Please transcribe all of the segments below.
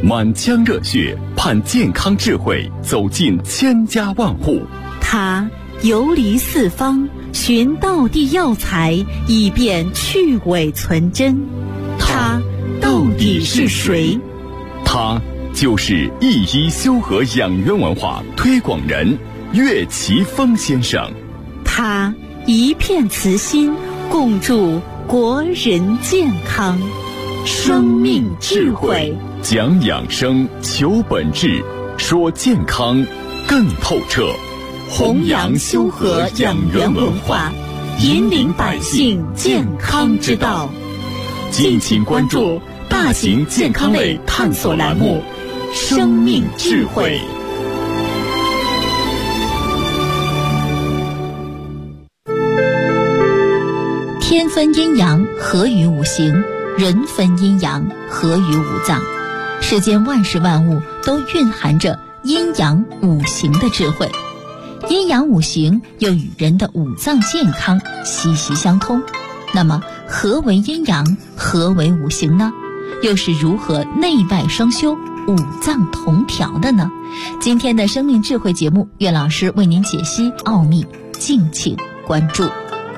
满腔热血盼健康智慧走进千家万户。 他游离四方，寻道地药材，以便去伪存真。他到底是谁？ 他就是一医修和养元文化推广人岳奇峰先生。 他一片慈心，共筑国人健康。生命智慧， 讲养生，求本质，说健康更透彻。 弘扬修和养元文化，引领百姓健康之道。 敬请关注大型健康类探索栏目《生命智慧》。 天分阴阳，合于五行；人分阴阳，合于五脏。世间万事万物都蕴含着阴阳五行的智慧。阴阳五行又与人的五脏健康息息相通。那么何为阴阳，何为五行呢？又是如何内外双修，五脏同调的呢？今天的生命智慧节目，岳老师为您解析奥秘，敬请关注。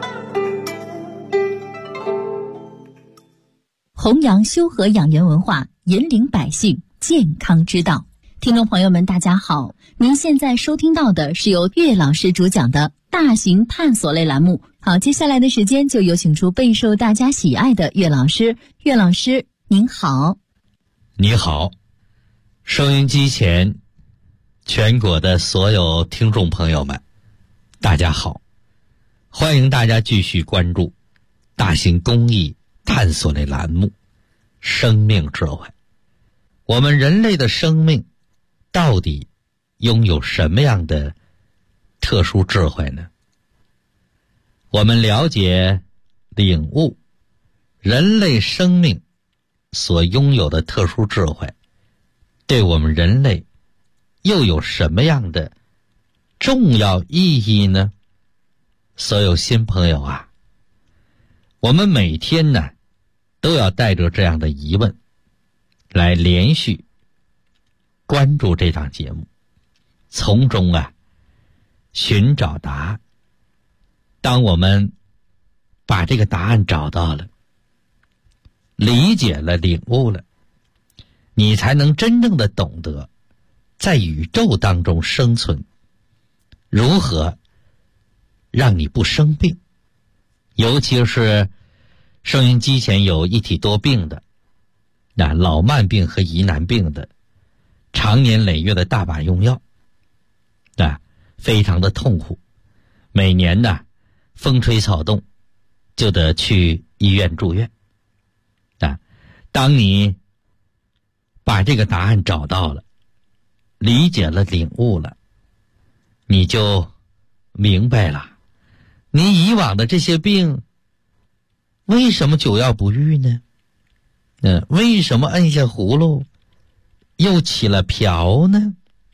弘扬修和养元文化，引领百姓健康之道。听众朋友们，大家好，您现在收听到的是由岳老师主讲的大型探索类栏目。好，接下来的时间就有请出备受大家喜爱的岳老师。岳老师您好。 你好，收音机前全国的所有听众朋友们，大家好，欢迎大家继续关注大型公益探索类栏目《生命智慧》。我们人类的生命到底拥有什么样的特殊智慧呢？我们了解、领悟人类生命所拥有的特殊智慧，对我们人类又有什么样的重要意义呢？所有新朋友啊，我们每天呢都要带着这样的疑问来连续关注这档节目，从中寻找答案。当我们把这个答案找到了，理解了，领悟了，你才能真正的懂得在宇宙当中生存，如何让你不生病。尤其是收音机前有一体多病的，老慢病和疑难病的，常年累月的大把用药，非常的痛苦。每年风吹草动就得去医院住院。当你把这个答案找到了，理解了，领悟了，你就明白了，你以往的这些病为什么久药不愈呢？为什么摁下葫芦又起了瓢呢？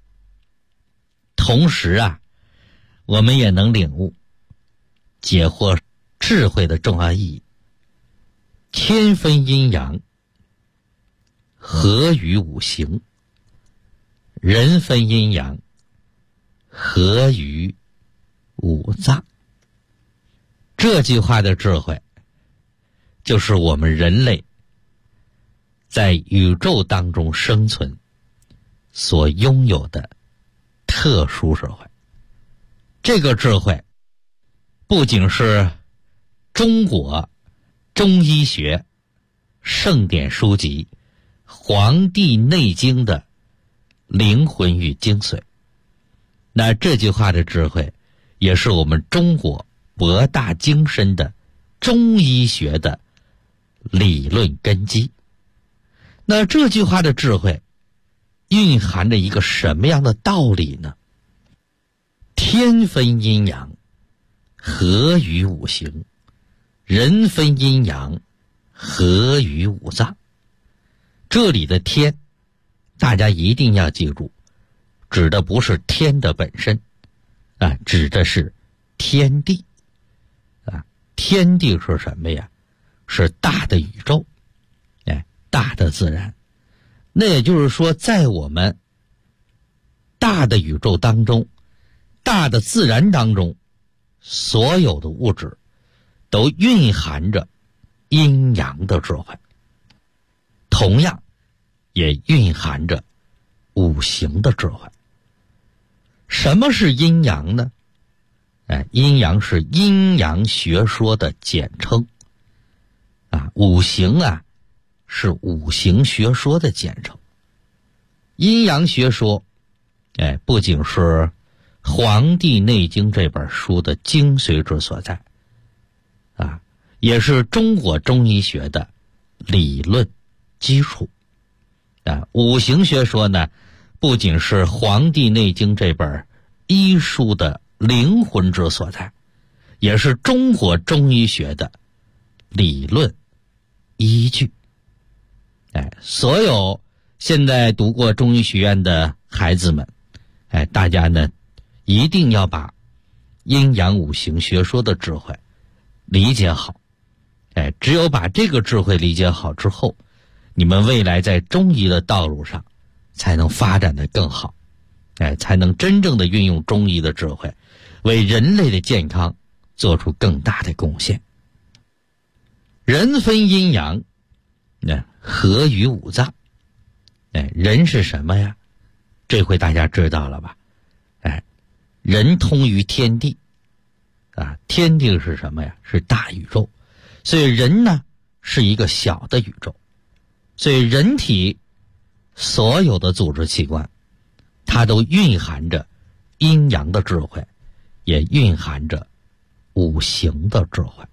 同时我们也能领悟解惑智慧的重要意义。天分阴阳，合于五行；人分阴阳，合于五脏。这句话的智慧，就是我们人类在宇宙当中生存所拥有的特殊智慧。这个智慧不仅是中国中医学圣典书籍《黄帝内经》的灵魂与精髓，那这句话的智慧也是我们中国博大精深的中医学的理论根基。那这句话的智慧蕴含着一个什么样的道理呢？天分阴阳，合于五行；人分阴阳，合于五脏。这里的天，大家一定要记住，指的不是天的本身，指的是天地。天地是什么呀？是大的宇宙，大的自然。 那也就是说，在我们大的宇宙当中，大的自然当中，所有的物质都蕴含着阴阳的智慧，同样也蕴含着五行的智慧。什么是阴阳呢？阴阳是阴阳学说的简称五行是五行学说的简称。阴阳学说不仅是《黄帝内经》这本书的精髓之所在也是中国中医学的理论基础五行学说呢，不仅是《黄帝内经》这本医书的灵魂之所在，也是中国中医学的理论依据。所有现在读过中医学院的孩子们，大家呢一定要把阴阳五行学说的智慧理解好。只有把这个智慧理解好之后，你们未来在中医的道路上才能发展得更好，才能真正的运用中医的智慧，为人类的健康做出更大的贡献。人分阴阳，合于五脏。人是什么呀？这回大家知道了吧？人通于天地天地是什么呀？是大宇宙。所以人呢是一个小的宇宙。所以人体所有的组织器官，它都蕴含着阴阳的智慧，也蕴含着五行的智慧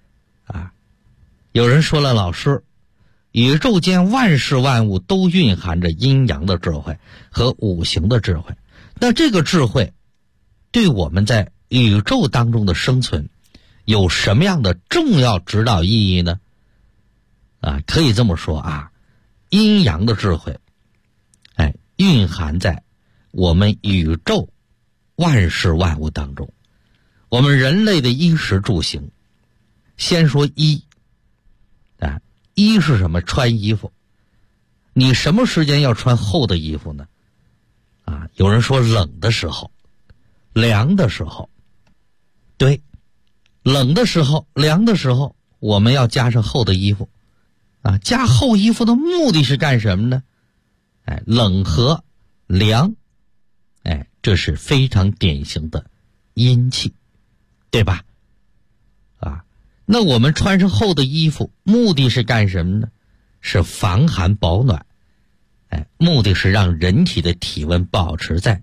有人说了，老师，宇宙间万事万物都蕴含着阴阳的智慧和五行的智慧，那这个智慧对我们在宇宙当中的生存有什么样的重要指导意义呢？可以这么说阴阳的智慧蕴含在我们宇宙万事万物当中。我们人类的衣食住行，先说衣衣是什么？穿衣服。你什么时间要穿厚的衣服呢？有人说冷的时候，凉的时候。对，冷的时候，凉的时候，我们要加上厚的衣服加厚衣服的目的是干什么呢？冷和凉这是非常典型的阴气，对吧？那我们穿上厚的衣服目的是干什么呢？是防寒保暖目的是让人体的体温保持在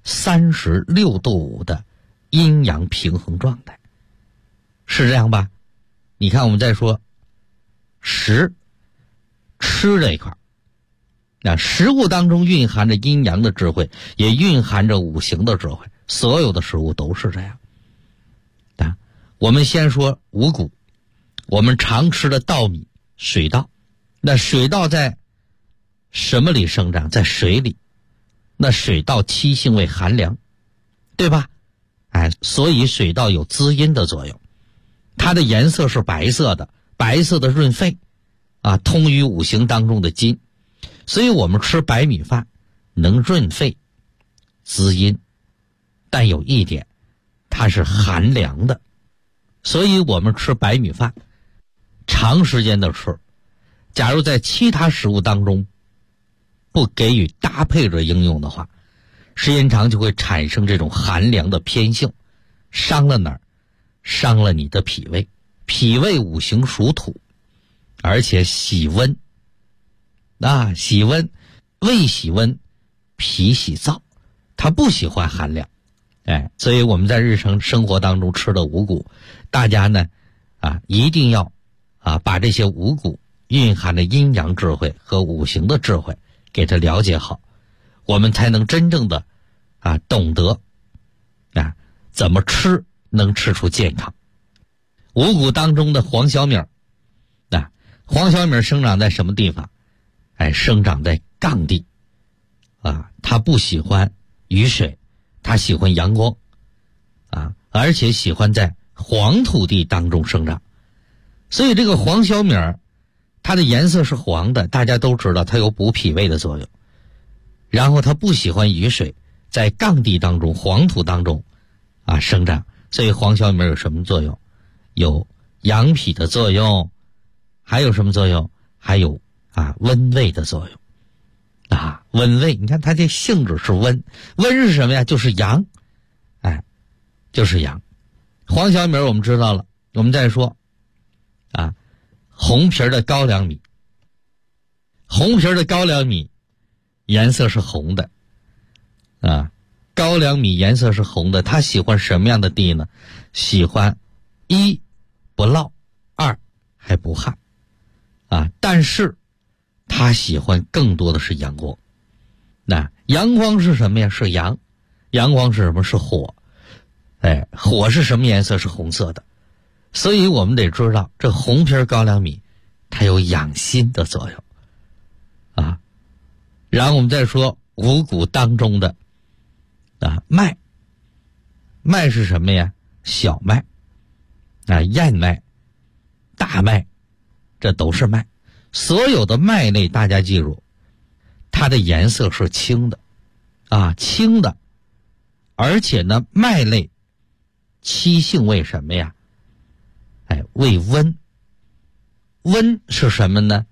36度5的阴阳平衡状态，是这样吧？你看我们再说吃这一块，食物当中蕴含着阴阳的智慧，也蕴含着五行的智慧，所有的食物都是这样我们先说五谷，我们常吃的稻米，水稻。那水稻在什么里生长？在水里。那水稻七性为寒凉，对吧？所以水稻有滋阴的作用。它的颜色是白色的，白色的润肺通于五行当中的金。所以我们吃白米饭能润肺滋阴，但有一点，它是寒凉的。所以我们吃白米饭长时间的吃，假如在其他食物当中不给予搭配着应用的话，时间长就会产生这种寒凉的偏性。伤了哪儿？伤了你的脾胃。脾胃五行属土，而且喜温喜温，胃喜温，脾喜燥，它不喜欢寒凉所以我们在日常生活当中吃的五谷，大家呢一定要把这些五谷蕴含的阴阳智慧和五行的智慧给它了解好，我们才能真正的懂得怎么吃能吃出健康。五谷当中的黄小米黄小米生长在什么地方？生长在杠地它不喜欢雨水，它喜欢阳光而且喜欢在黄土地当中生长。所以这个黄小米它的颜色是黄的，大家都知道它有补脾胃的作用。然后它不喜欢雨水，在杠地当中、黄土当中生长，所以黄小米有什么作用？有养脾的作用，还有什么作用？还有温胃的作用。温胃，你看它这性质是温，温是什么呀？就是阳，就是阳。黄小米我们知道了，我们再说红皮的高粱米，红皮的高粱米颜色是红的高粱米颜色是红的，它喜欢什么样的地呢？喜欢一不涝，二还不旱但是它喜欢更多的是阳光。阳光是什么呀？是阳。阳光是什么？是火。火是什么颜色？是红色的。所以我们得知道，这红皮高粱米它有养心的作用然后我们再说五谷当中的麦。麦是什么呀？小麦燕麦、大麦，这都是麦。所有的麦类，大家记住，它的颜色是青的青的。而且呢，麦类七性为什么呀？为温。温是什么呢？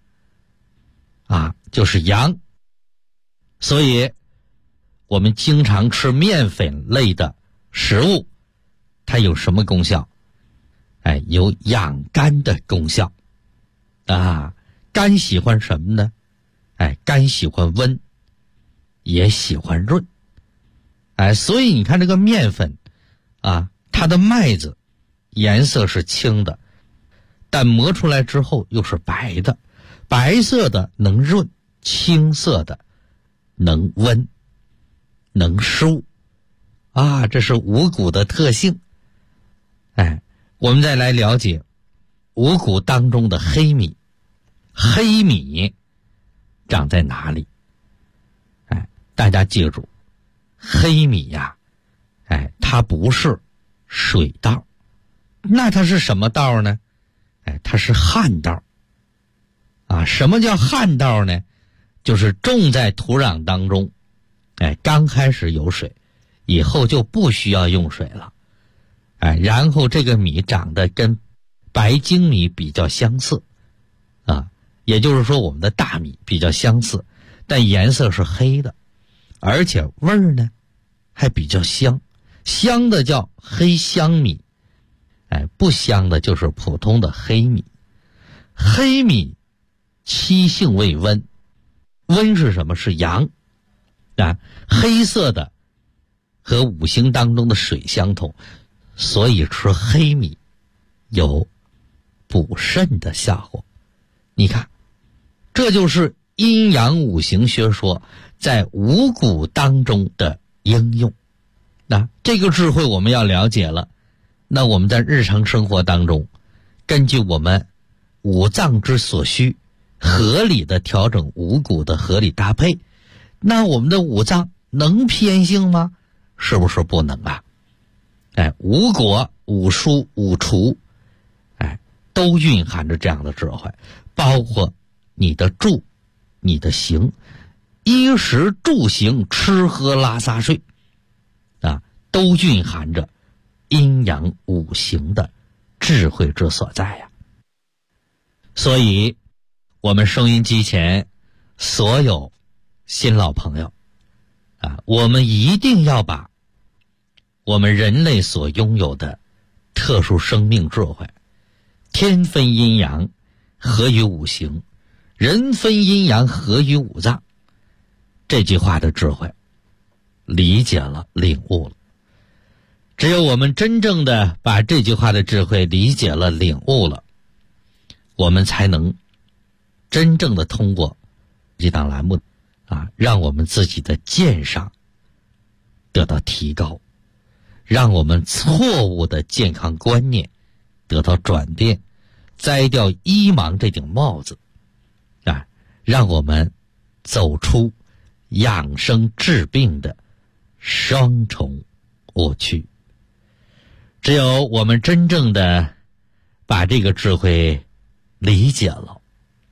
就是阳。所以我们经常吃面粉类的食物，它有什么功效？有养肝的功效肝喜欢什么呢？肝喜欢温，也喜欢润。所以你看这个面粉它的麦子颜色是青的，但磨出来之后又是白的。白色的能润，青色的能温，能疏这是五谷的特性。我们再来了解五谷当中的黑米。黑米长在哪里？大家记住，黑米它不是水稻，那它是什么稻呢？它是旱稻什么叫旱稻呢？就是种在土壤当中刚开始有水，以后就不需要用水了然后这个米长得跟白精米比较相似也就是说我们的大米比较相似，但颜色是黑的，而且味儿呢还比较香。香的叫黑香米不香的就是普通的黑米。黑米七性为温，温是什么？是阳黑色的和五行当中的水相同，所以吃黑米有补肾的效果。你看，这就是阴阳五行学说在五谷当中的应用。这个智慧我们要了解了，那我们在日常生活当中，根据我们五脏之所需，合理的调整五谷的合理搭配，那我们的五脏能偏性吗？是不是不能五果、五蔬、五畜都蕴含着这样的智慧，包括你的住、你的行，衣食住行、吃喝拉撒睡都蕴含着阴阳五行的智慧之所在所以我们收音机前所有新老朋友我们一定要把我们人类所拥有的特殊生命智慧，天分阴阳，合于五行，人分阴阳，合于五脏，这句话的智慧理解了，领悟了。只有我们真正的把这句话的智慧理解了，领悟了，我们才能真正的通过这档栏目让我们自己的鉴赏得到提高，让我们错误的健康观念得到转变，摘掉医盲这顶帽子让我们走出养生治病的双重误区。只有我们真正的把这个智慧理解了，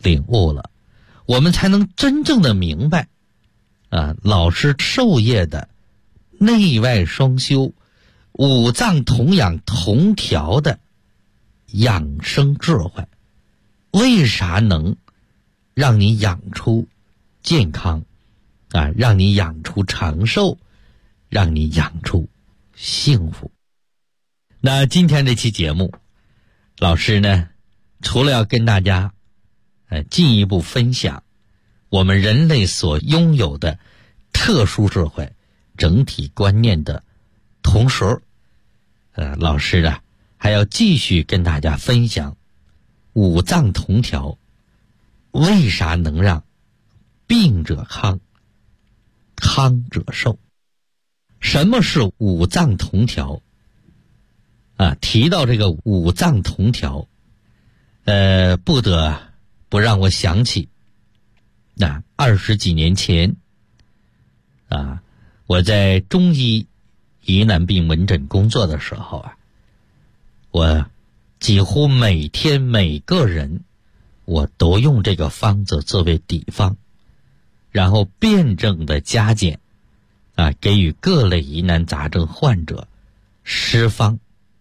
领悟了，我们才能真正的明白老师授业的内外双修、五脏同养同调的养生智慧。为啥能让你养出健康让你养出长寿，让你养出幸福？那今天这期节目，老师呢，除了要跟大家进一步分享我们人类所拥有的特殊智慧、整体观念的同时，老师还要继续跟大家分享五脏同调为啥能让病者康，康者寿。什么是五脏同调提到这个五脏同调，不得不让我想起20几年前我在中医疑难病门诊工作的时候我几乎每天每个人我都用这个方子作为底方，然后辩证的加减给予各类疑难杂症患者施方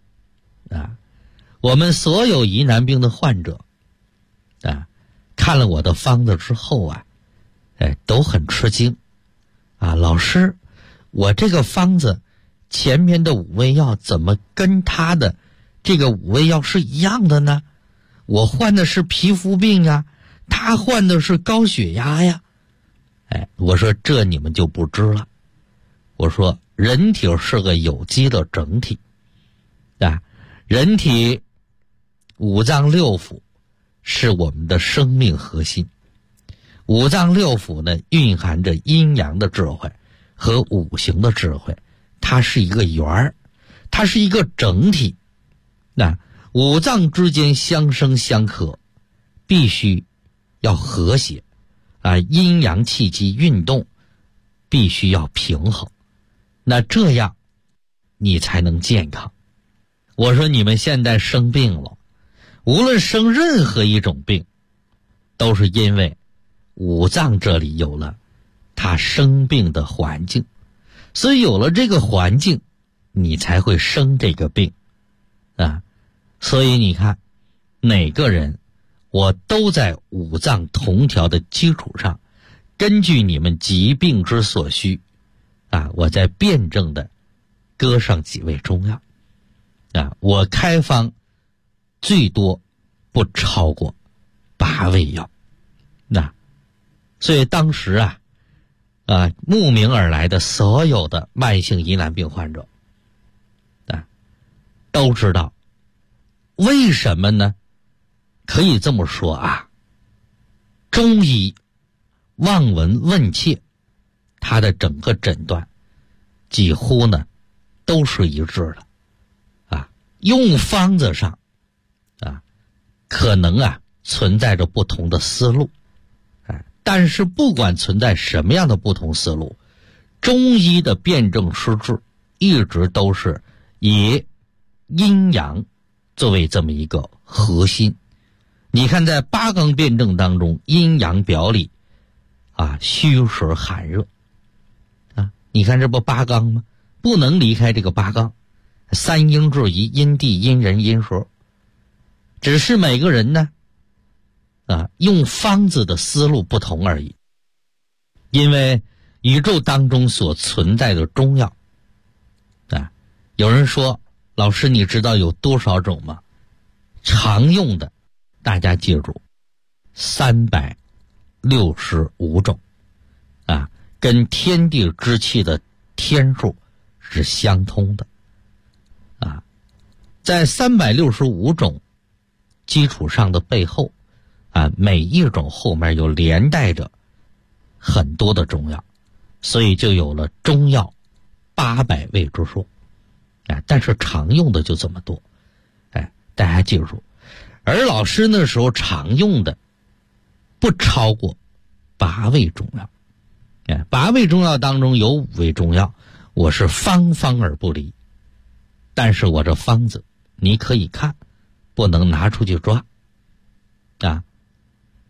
我们所有疑难病的患者看了我的方子之后都很吃惊老师，我这个方子前面的五味药怎么跟他的这个五味药是一样的呢？我患的是皮肤病他患的是高血压呀。我说这你们就不知了。我说人体是个有机的整体人体五脏六腑是我们的生命核心，五脏六腑呢蕴含着阴阳的智慧和五行的智慧，它是一个圆儿，它是一个整体。五脏之间相生相克，必须要和谐阴阳气机运动必须要平衡，那这样你才能健康。我说你们现在生病了，无论生任何一种病，都是因为五脏这里有了它生病的环境，所以有了这个环境，你才会生这个病所以你看，每个人我都在五脏同调的基础上，根据你们疾病之所需我再辩证的搁上几味中药我开方最多不超过8味药所以当时慕名而来的所有的慢性疑难病患者都知道为什么呢？可以这么说中医望闻问切，它的整个诊断几乎呢都是一致的用方子上可能存在着不同的思路但是不管存在什么样的不同思路，中医的辩证施治一直都是以阴阳作为这么一个核心。你看在八纲辩证当中，阴阳表里虚实寒热你看这不八纲吗？不能离开这个八纲，三阴至宜，阴地阴人阴蛇，只是每个人呢用方子的思路不同而已。因为宇宙当中所存在的中药有人说老师你知道有多少种吗？常用的大家记住365种跟天地之气的天数是相通的在365种基础上的背后每一种后面有连带着很多的中药，所以就有了中药800味之说但是常用的就这么多大家记住。而老师那时候常用的不超过8味中药8味中药当中有5味中药我是方方而不离，但是我这方子你可以看，不能拿出去抓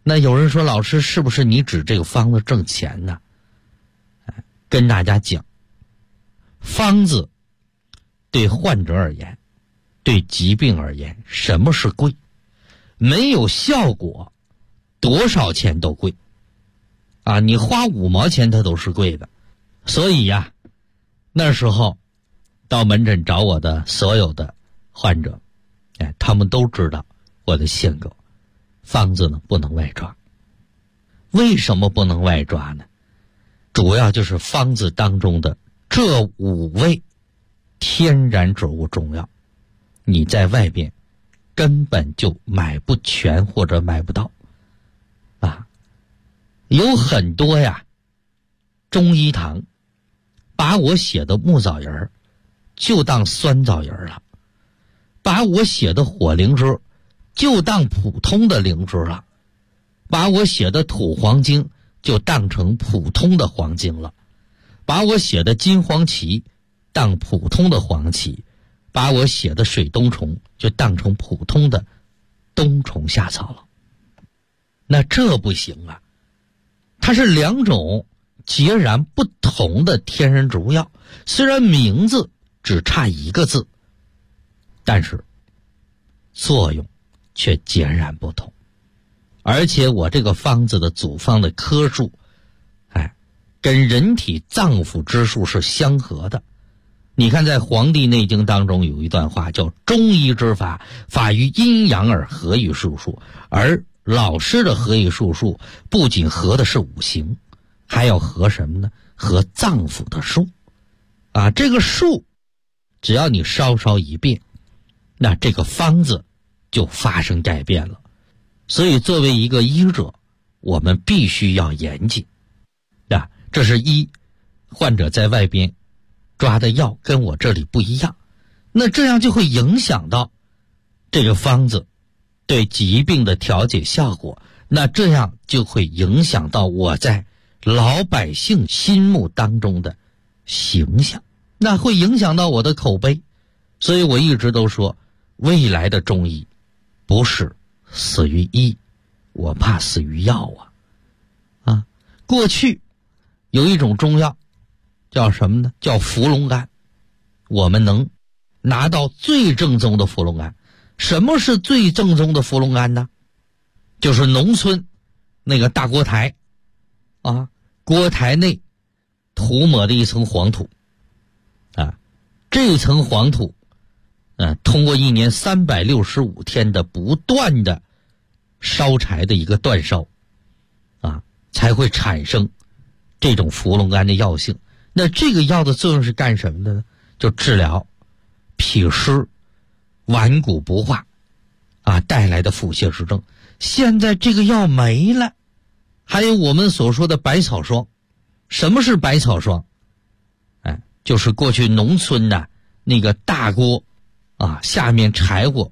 那有人说，老师是不是你指这个方子挣钱呢？跟大家讲，方子对患者而言，对疾病而言，什么是贵？没有效果，多少钱都贵啊！你花5毛钱它都是贵的。所以呀，那时候到门诊找我的所有的患者，他们都知道我的性格，方子呢不能外抓。为什么不能外抓呢？主要就是方子当中的这5味天然植物中药，你在外边根本就买不全或者买不到啊。有很多呀中医堂把我写的木枣仁就当酸枣仁了，把我写的火灵芝就当普通的灵芝了，把我写的土黄精就当成普通的黄精了，把我写的金黄芪当普通的黄芪，把我写的水冬虫就当成普通的冬虫夏草了。那这不行啊，它是2种截然不同的天然植物药，虽然名字只差1个字，但是作用却截然不同。而且我这个方子的组方的科数，跟人体脏腑之数是相合的。你看在《黄帝内经》当中有一段话叫中医之法，法于阴阳而合于术数，而老师的合于术数不仅合的是5行，还要合什么呢？合脏腑的数啊！这个数只要你稍稍一变，那这个方子就发生改变了。所以作为一个医者，我们必须要严谨啊！这是一，患者在外边抓的药跟我这里不一样，那这样就会影响到这个方子对疾病的调节效果，那这样就会影响到我在老百姓心目当中的形象，那会影响到我的口碑。所以我一直都说，未来的中医不是死于医，我怕死于药啊！过去有一种中药叫什么呢？叫伏龙干。我们能拿到最正宗的伏龙干。什么是最正宗的伏龙干呢？就是农村那个大锅台啊，锅台内涂抹的一层黄土啊，这层黄土通过1年365天的不断的烧柴的一个煅烧啊，才会产生这种伏龙干的药性。那这个药的作用是干什么的呢？就治疗脾湿、顽固不化啊带来的腹泻之症。现在这个药没了。还有我们所说的百草霜。什么是百草霜？就是过去农村的那个大锅啊，下面柴火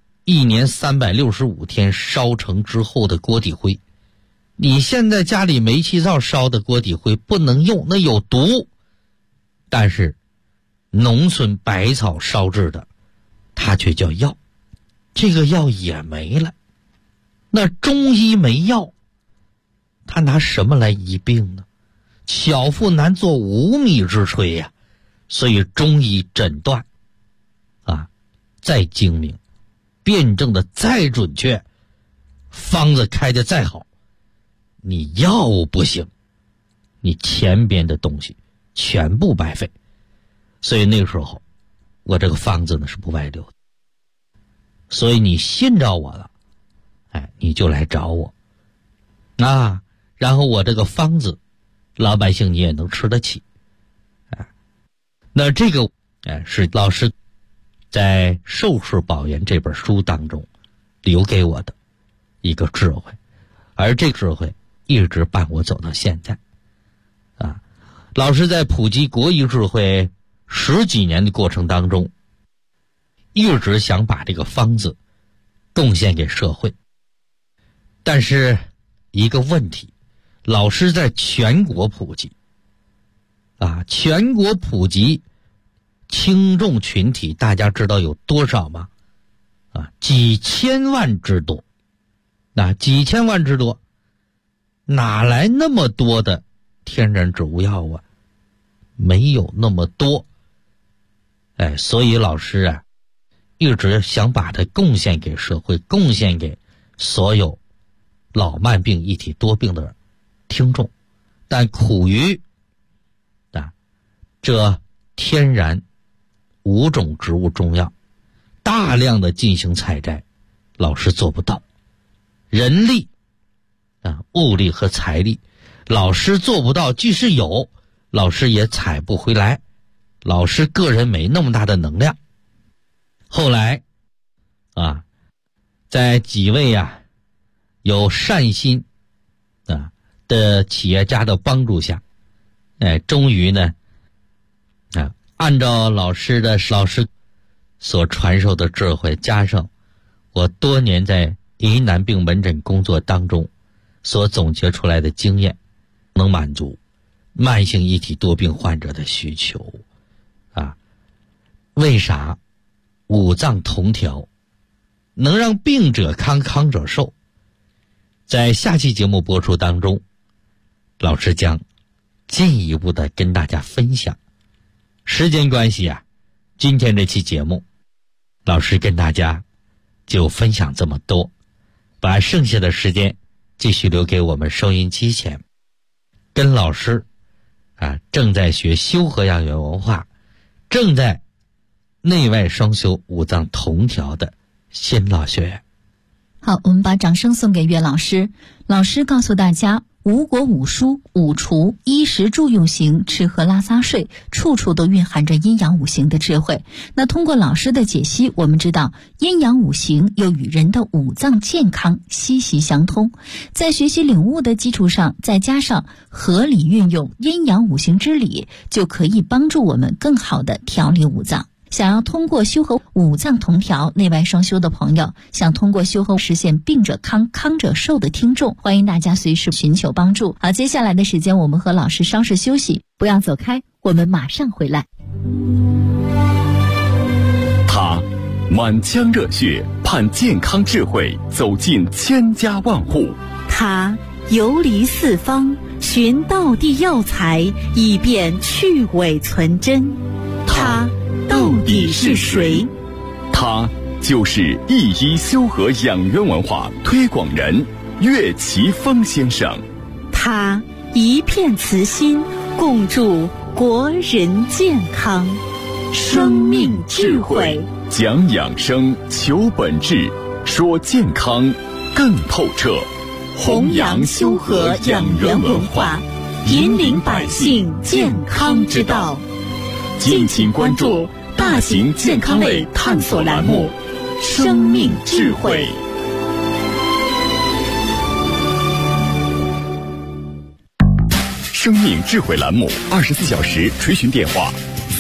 1年365天烧成之后的锅底灰。你现在家里煤气灶烧的锅底灰不能用，那有毒。但是农村百草烧制的它却叫药，这个药也没了。那中医没药，他拿什么来医病呢？巧妇难做无米之炊呀。所以中医诊断啊再精明，辩证的再准确，方子开的再好，你药物不行，你前边的东西全部白费。所以那个时候我这个方子呢是不外流的。所以你信着我了，你就来找我啊，然后我这个方子老百姓你也能吃得起。那这个是老师在《寿氏保元》这本书当中留给我的一个智慧，而这个智慧一直伴我走到现在啊。老师在普及国医智慧10几年的过程当中，一直想把这个方子贡献给社会。但是一个问题，老师在全国普及啊，全国普及轻重群体，大家知道有多少吗？几千万之多。那几千万之多， 哪来那么多的天然植物药啊？没有那么多。所以老师啊，一直想把它贡献给社会，贡献给所有老慢病一体多病的听众，但苦于这天然5种植物中药大量的进行采摘，老师做不到。人力物力和财力，老师做不到，即使有，老师也采不回来，老师个人没那么大的能量。后来在几位有善心的企业家的帮助下，终于呢按照老师所传授的智慧，加上我多年在疑难病门诊工作当中所总结出来的经验，能满足慢性一体多病患者的需求为啥五脏同调能让病者康，康者寿？在下期节目播出当中，老师将进一步的跟大家分享。时间关系今天这期节目老师跟大家就分享这么多，把剩下的时间继续留给我们收音机前跟老师正在学修和养元文化，正在内外双修五脏同调的新老学员。 好，我们把掌声送给岳老师。老师告诉大家，五果五蔬五除衣食住用行，吃喝拉撒睡，处处都蕴含着阴阳五行的智慧。那通过老师的解析，我们知道阴阳五行又与人的五脏健康息息相通。在学习领悟的基础上，再加上合理运用阴阳五行之理，就可以帮助我们更好的调理五脏。想要通过修和五脏同调、内外双修的朋友，想通过修和实现病者康、康者寿的听众，欢迎大家随时寻求帮助。好，接下来的时间我们和老师稍事休息，不要走开，我们马上回来。 他满腔热血，盼健康智慧走进千家万户。 他游离四方，寻道地药材，以便去伪存真。他到底是谁？ 他就是一医修和养元文化推广人岳奇峰先生。 他一片慈心，共筑国人健康。生命智慧， 讲养生，求本质，说健康更透彻。 弘扬修和养元文化，引领百姓健康之道。 敬请关注大型健康类探索栏目《生命智慧》。生命智慧栏目24小时垂询电话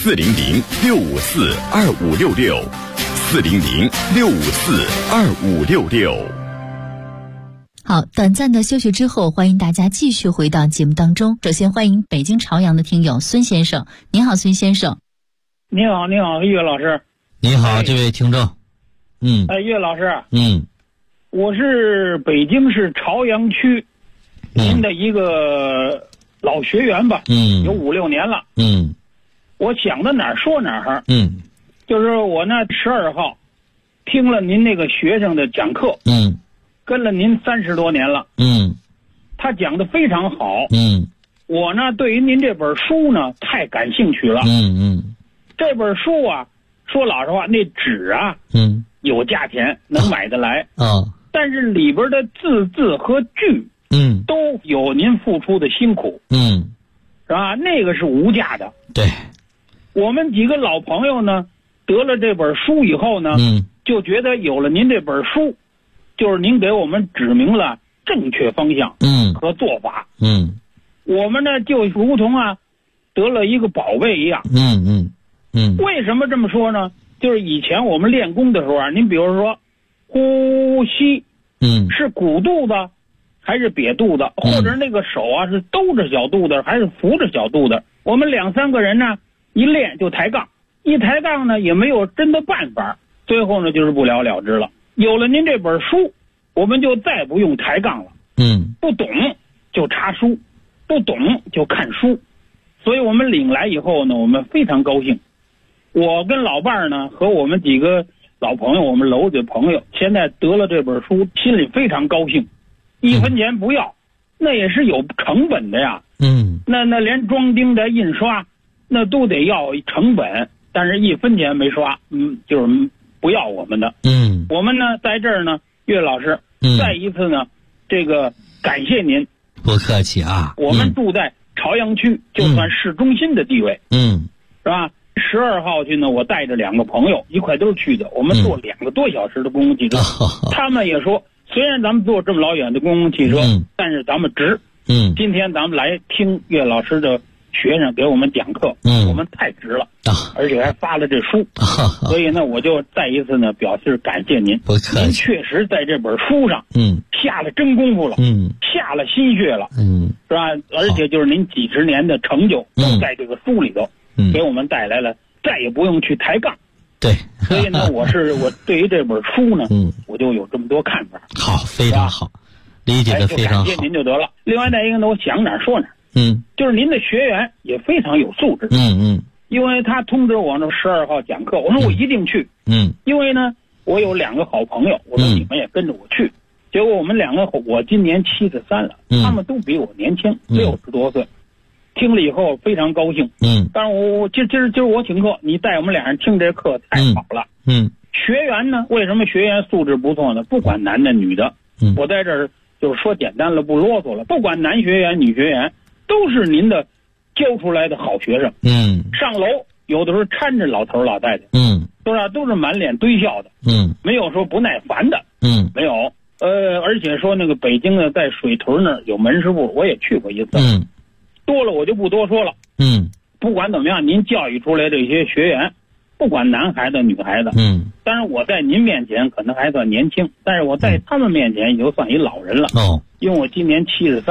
：400-654-2566，400-654-2566。 好，短暂的休息之后，欢迎大家继续回到节目当中。首先欢迎北京朝阳的听友孙先生。您好，孙先生。 你好，你好，岳老师。 你好，这位听众。 岳老师。 我是北京市朝阳区您的一个老学员吧。有5、6年了。我想到哪儿说哪儿。就是我呢12号听了您那个学生的讲课。跟了您30多年了。他讲的非常好。我呢对于您这本书呢太感兴趣了。这本书说老实话，那纸有价钱，能买得来。但是里边的字和句都有您付出的辛苦。是吧？那个是无价的。 对。 我们几个老朋友呢得了这本书以后呢就觉得有了您这本书，就是您给我们指明了正确方向和做法。我们呢就如同得了一个宝贝一样。为什么这么说呢？就是以前我们练功的时候您比如说呼吸是鼓肚子还是瘪肚子，或者那个手是兜着小肚子还是扶着小肚子，我们2、3个人呢一练就抬杠，一抬杠呢也没有真的办法，最后呢就是不了了之了。有了您这本书，我们就再不用抬杠了。不懂就查书，不懂就看书。所以我们领来以后呢，我们非常高兴。我跟老伴儿呢和我们几个老朋友，我们楼的朋友，现在得了这本书，心里非常高兴，1分钱不要，那也是有成本的呀。那连装订的印刷那都得要成本，但是1分钱没刷，就是不要我们的。我们呢在这儿呢，岳老师，再一次呢，这个感谢您。 不客气啊。 我们住在朝阳区，就算市中心的地位。是吧？12号去呢，我带着2个朋友一块都去的，我们坐2个多小时的公共汽车。他们也说，虽然咱们坐这么老远的公共汽车，但是咱们值。今天咱们来听岳老师的学生给我们讲课，我们太值了，而且还发了这书，所以呢，我就再一次呢表示感谢您。您确实在这本书上，下了真功夫了，下了心血了，是吧？而且就是您几十年的成就都在这个书里头，给我们带来了，再也不用去抬杠。 对， 所以呢，我对于这本书呢，我就有这么多看法。 好，非常好，理解的非常好。 感谢您就得了。另外再一个呢，我想哪儿说哪儿。就是您的学员也非常有素质。因为他通知我呢12号讲课，我说我一定去。因为呢，我有2个好朋友，我说你们也跟着我去。结果我们2个，我今年73了，他们都比我年轻，60多岁。听了以后非常高兴。但是我今儿我请客，你带我们俩人听这课太好了。学员呢，为什么学员素质不错呢？不管男的女的，我在这儿就是说简单了，不啰嗦了。不管男学员女学员，都是您的教出来的好学生。上楼有的时候搀着老头老太太，都是满脸堆笑的，没有说不耐烦的，没有。而且说那个北京的在水屯那儿有门市部，我也去过一次。多了我就不多说了。不管怎么样，您教育出来这些学员，不管男孩子女孩子，当然我在您面前可能还算年轻，但是我在他们面前也就算一老人了。因为我今年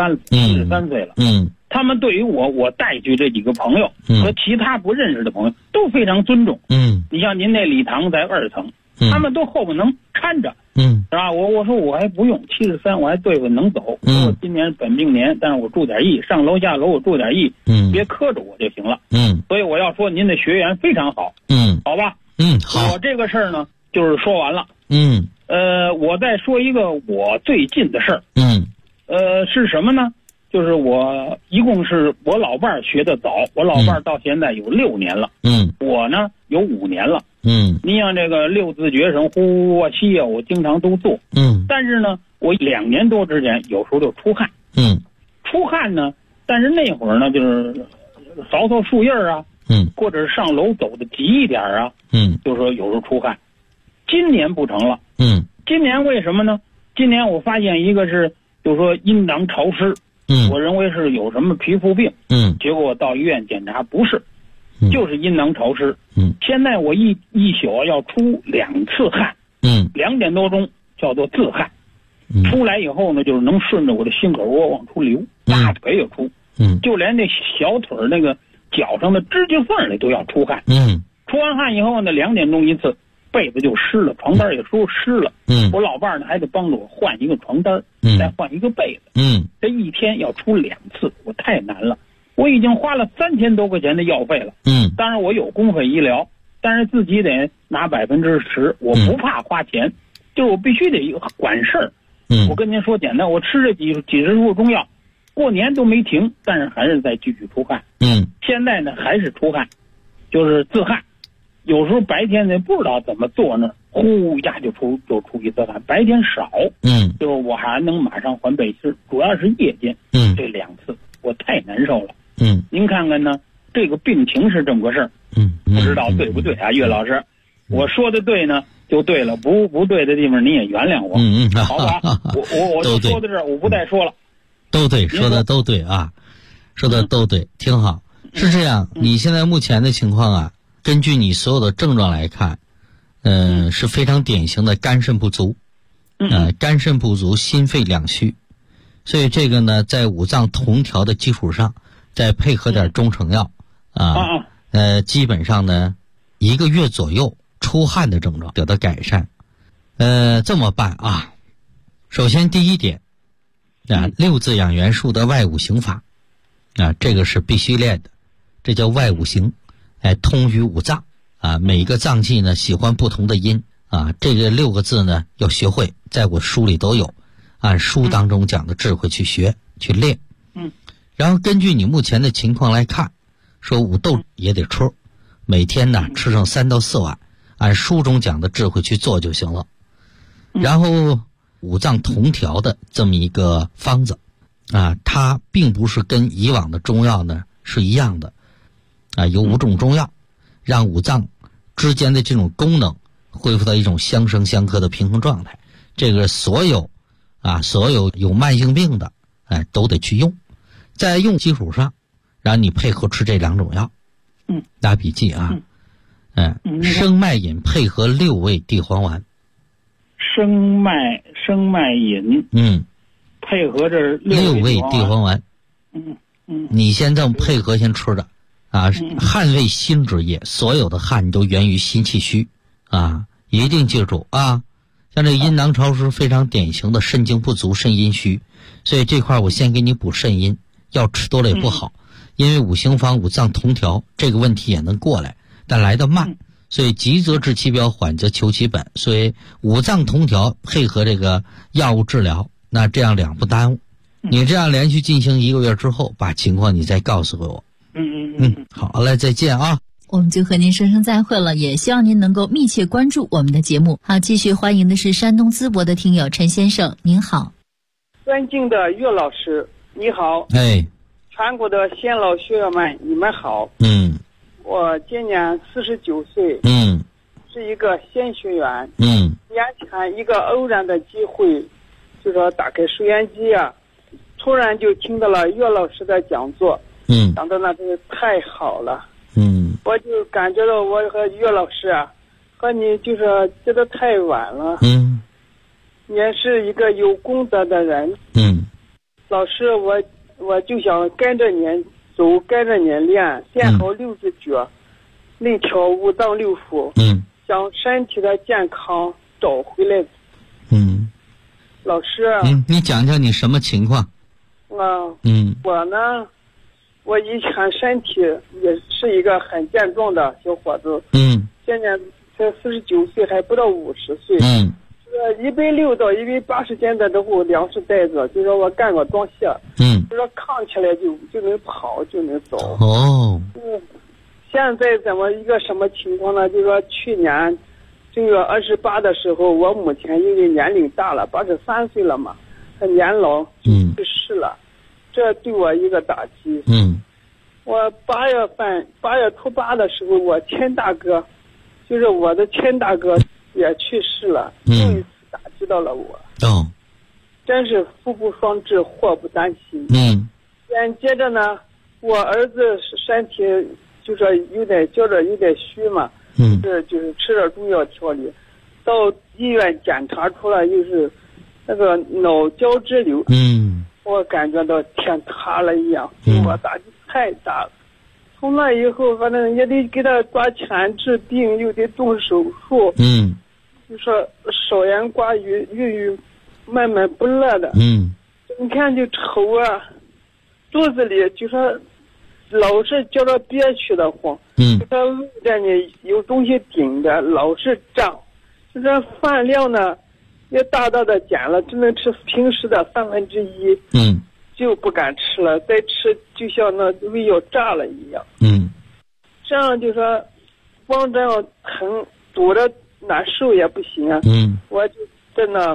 73岁了。他们对于我带去这几个朋友和其他不认识的朋友都非常尊重。你像您那礼堂在2层，他们都后边能搀着。是吧？我说我还不用73，我还对付能走。我今年本命年，但是我注点意，上楼下楼我注点意，别磕着我就行了。所以我要说您的学员非常好。好吧。好。我这个事儿呢，就是说完了。我再说一个我最近的事儿。是什么呢？就是我一共是我老伴儿学的早，我老伴儿到现在有6年了。我呢有5年了。你像这个6字诀什么呼啊吸啊，我经常都做。但是呢，我2年多之前有时候就出汗。出汗呢，但是那会儿呢，就是扫扫树叶啊，或者是上楼走的急一点啊，就说有时候出汗。今年不成了。今年为什么呢？今年我发现一个是，就说阴囊潮湿。我认为是有什么皮肤病。结果我到医院检查，不是，就是阴囊潮湿。现在我一宿要出2次汗。2点多钟叫做自汗。出来以后呢，就是能顺着我的心口窝往出流，大腿也出。就连那小腿那个脚上的指甲缝里都要出汗。出完汗以后呢，2点钟一次，被子就湿了，床单也说湿了。我老伴儿呢还得帮着我换一个床单，再换一个被子。这一天要出2次，我太难了。我已经花了3000多块钱的药费了。当然我有公费医疗，但是自己得拿10%，我不怕花钱，就是我必须得管事儿。我跟您说简单，我吃这几十副中药，过年都没停，但是还是在继续出汗。现在呢还是出汗，就是自汗。有时候白天呢不知道怎么做呢，呼一下就出一次汗，白天少。就是我还能马上换背心，主要是夜间。这2次我太难受了。您看看呢，这个病情是这么个事儿。不知道对不对啊，岳老师？我说的对呢就对了，不对的地方您也原谅我。好吧。我就说到这儿，我不再说了。 都对，说的都对啊，说的都对，挺好。是这样，你现在目前的情况啊，根据你所有的症状来看，是非常典型的肝肾不足。肝肾不足，心肺两虚。所以这个呢，在五脏同调的基础上，再配合点中成药基本上呢1个月左右出汗的症状得到改善。这么办啊，首先第一点， 六字养元术的外五行法这个是必须练的，这叫外五行，通于五脏每一个脏器呢喜欢不同的音这个6个字呢要学会，在我书里都有，按书当中讲的智慧去学去练。然后根据你目前的情况来看，说五豆也得吃，每天呢吃上3到4碗，按书中讲的智慧去做就行了。然后五脏同调的这么一个方子它并不是跟以往的中药呢是一样的有5种中药让五脏之间的这种功能恢复到一种相生相克的平衡状态。这个所有有慢性病的都得去用，在用基础上让你配合吃这2种药。打笔记生脉饮配合6味地黄丸。 生脉饮配合着6味地黄丸。你先这么配合先吃的汗为心之液，所有的汗都源于心气虚一定记住像这阴囊潮湿非常典型的肾精不足肾阴虚，所以这块我先给你补肾阴，药吃多了也不好，因为五行方五脏同调这个问题也能过来，但来得慢，所以急则治其表，缓则求其本，所以五脏同调配合这个药物治疗，那这样2不耽误。你这样连续进行1个月之后，把情况你再告诉我。好嘞，再见我们就和您说声再会了，也希望您能够密切关注我们的节目。好，继续欢迎的是山东淄博的听友陈先生，您好。 尊敬的岳老师，你好。全国的先老学员们，你们好。我今年49岁。是一个新学员。年前一个偶然的机会，就说打开收音机突然就听到了岳老师的讲座。讲的那真是太好了。我就感觉到我和岳老师和你就是觉得太晚了。你也是一个有功德的人。老师，我就想跟着你走，跟着你练好60诀，内调五脏六腑，将身体的健康找回来。老师， 你讲讲你什么情况？ 我呢，我以前身体也是一个很健壮的小伙子。现在才49岁，还不到50岁。160到180斤的之后粮食袋子，就说我干过装卸。就说扛起来就能跑，就能走。现在怎么一个什么情况呢？就说去年正月28的时候，我母亲因为年龄大了，83岁了嘛，她年老去世了，这对我一个打击。我8月初8的时候，我亲大哥，就是我的亲大哥也去世了，又一次打击到了我。真是福不双至，祸不单行。接着呢，我儿子身体就说有点虚嘛，就是吃着中药调理，到医院检查出来又是那个脑胶质瘤。我感觉到天塌了一样，对我打击太大了。从那以后，反正也得给他抓钱治病，又得动手术。就说少言寡语，郁郁闷闷不乐的。整天就愁肚子里就说老是觉得憋屈的慌。就说胃这里有东西顶着，老是胀。就说饭量呢也大大的减了，只能吃平时的1/3。就不敢吃了，再吃就像那胃要炸了一样。这样就说光这样疼堵着难受也不行我就在那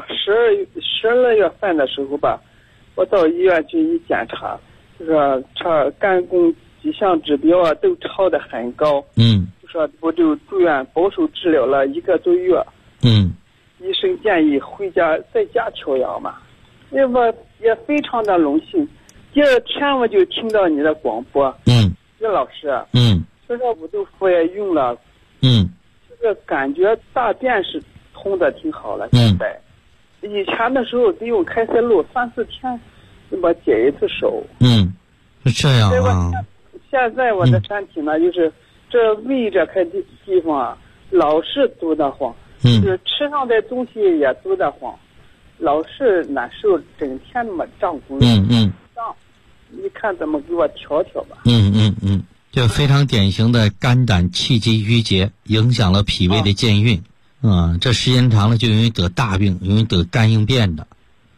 12月份的时候吧，我到医院去一检查，就说肝功几项指标都超得很高。就说我就住院保守治疗了1个多月。医生建议回家在家调养嘛。我也非常的荣幸，第2天我就听到你的广播。岳老师。就说五豆腐也用了。这个感觉大便是通的挺好了。现在以前的时候得用开塞露3-4天就把解一次手。 是这样现在我的身体呢，就是这胃这块地方老是堵得慌。就是吃上的东西也堵得慌。 老是难受，整天那么胀鼓胀， 你看怎么给我调调吧？ 就非常典型的肝胆气机郁结，影响了脾胃的健运。这时间长了就容易得大病，容易得肝硬变的。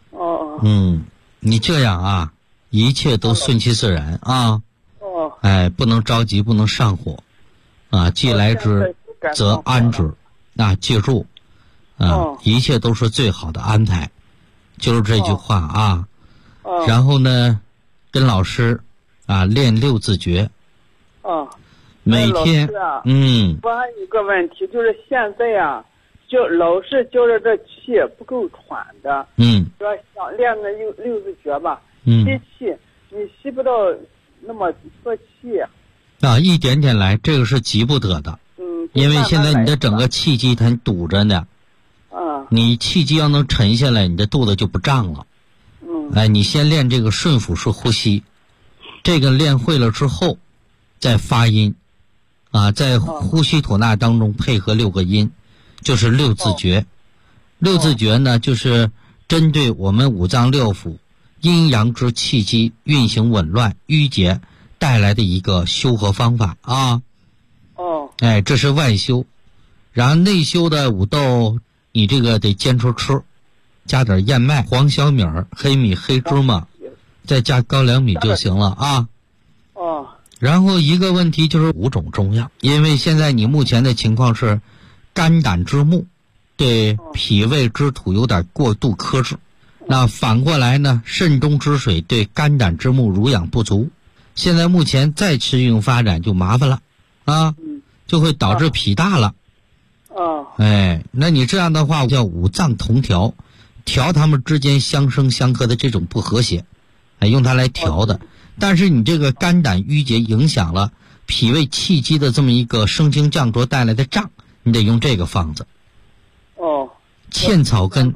你这样啊，一切都顺其自然啊。不能着急，不能上火啊。既来之则安之啊，记住啊，一切都是最好的安排，就是这句话啊。然后呢，跟老师啊练六字诀。每天我还有个问题，就是现在啊，就老是觉得这气不够喘的。说想练那六字诀吧，吸气，你吸不到那么多气啊，一点点来，这个是急不得的。因为现在你的整个气机它堵着呢。你气机要能沉下来，你的肚子就不胀了。你先练这个顺腹式呼吸，这个练会了之后，再发音，在呼吸吐纳当中配合6个音，就是六字诀。六字诀呢，就是针对我们五脏六腑阴阳之气机运行紊乱郁结带来的一个修和方法啊。这是外修。然后内修的五豆，你这个得坚持吃，加点燕麦、黄小米、黑米、黑芝麻，再加高粱米就行了啊。然后一个问题就是5种中药，因为现在你目前的情况是肝胆之木对脾胃之土有点过度克制，那反过来呢，肾中之水对肝胆之木濡养不足，现在目前再持续发展就麻烦了啊，就会导致脾大了。那你这样的话叫五脏同调，调它们之间相生相克的这种不和谐，用它来调的。但是你这个肝胆郁结影响了脾胃气机的这么一个升经降浊带来的胀，你得用这个方子。茜草根。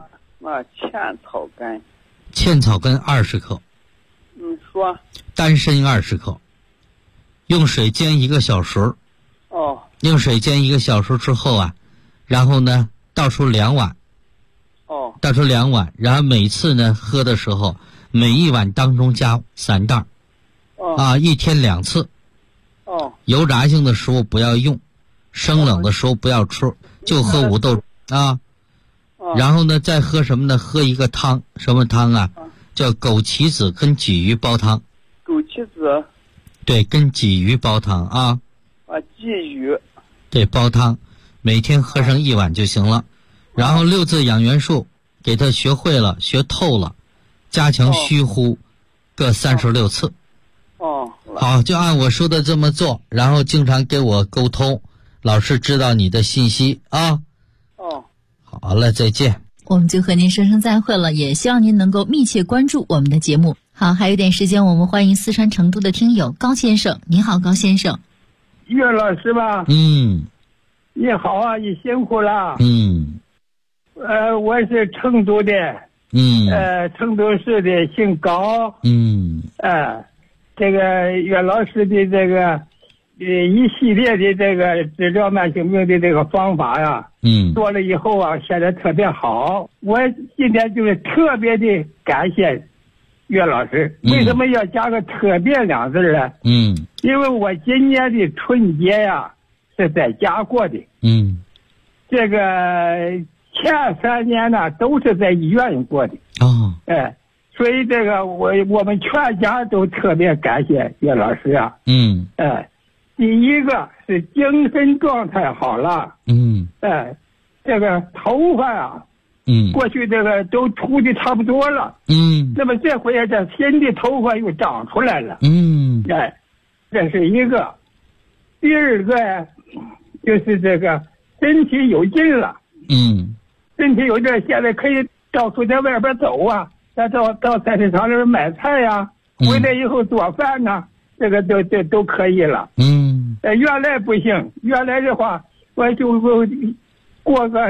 茜草根20克。 说。 丹参20克。用水煎1个小时。用水煎1个小时之后啊，然后呢倒出2碗。倒出2碗，然后每次呢喝的时候，每1碗当中加3袋。1天2次。油炸性的食物不要用，生冷的食物不要吃，就喝五豆啊。然后呢再喝什么呢？喝一个汤，什么汤啊？叫枸杞子跟鲫鱼煲汤。 枸杞子。 对，跟鲫鱼煲汤啊。 鲫鱼。 对，煲汤，每天喝上1碗就行了。然后6字养元术给他学会了，学透了，加强虚呼，各36次。好，就按我说的这么做，然后经常给我沟通，老师知道你的信息啊。好了，再见。 我们就和您说声再会了，也希望您能够密切关注我们的节目。好，还有点时间，我们欢迎四川成都的听友高先生。你好，高先生。 岳老师吧。你好啊，你辛苦了。我是成都的。成都市的，姓高。这个岳老师的这个一系列的这个治疗慢性病的这个方法呀，做了以后啊，现在特别好。我今天就是特别的感谢岳老师。为什么要加个特别2字呢？因为我今年的春节呀是在家过的。这个前3年呢都是在医院过的。所以这个我们全家都特别感谢岳老师啊。第一个是精神状态好了。这个头发啊，过去这个都秃的差不多了。那么这回这新的头发又长出来了。这是一个。第2个呀，就是这个身体有劲了。身体有劲，现在可以到处在外边走啊。到菜市场里面买菜呀，回来以后做饭呢，这个都可以了。原来不行，原来的话我就过个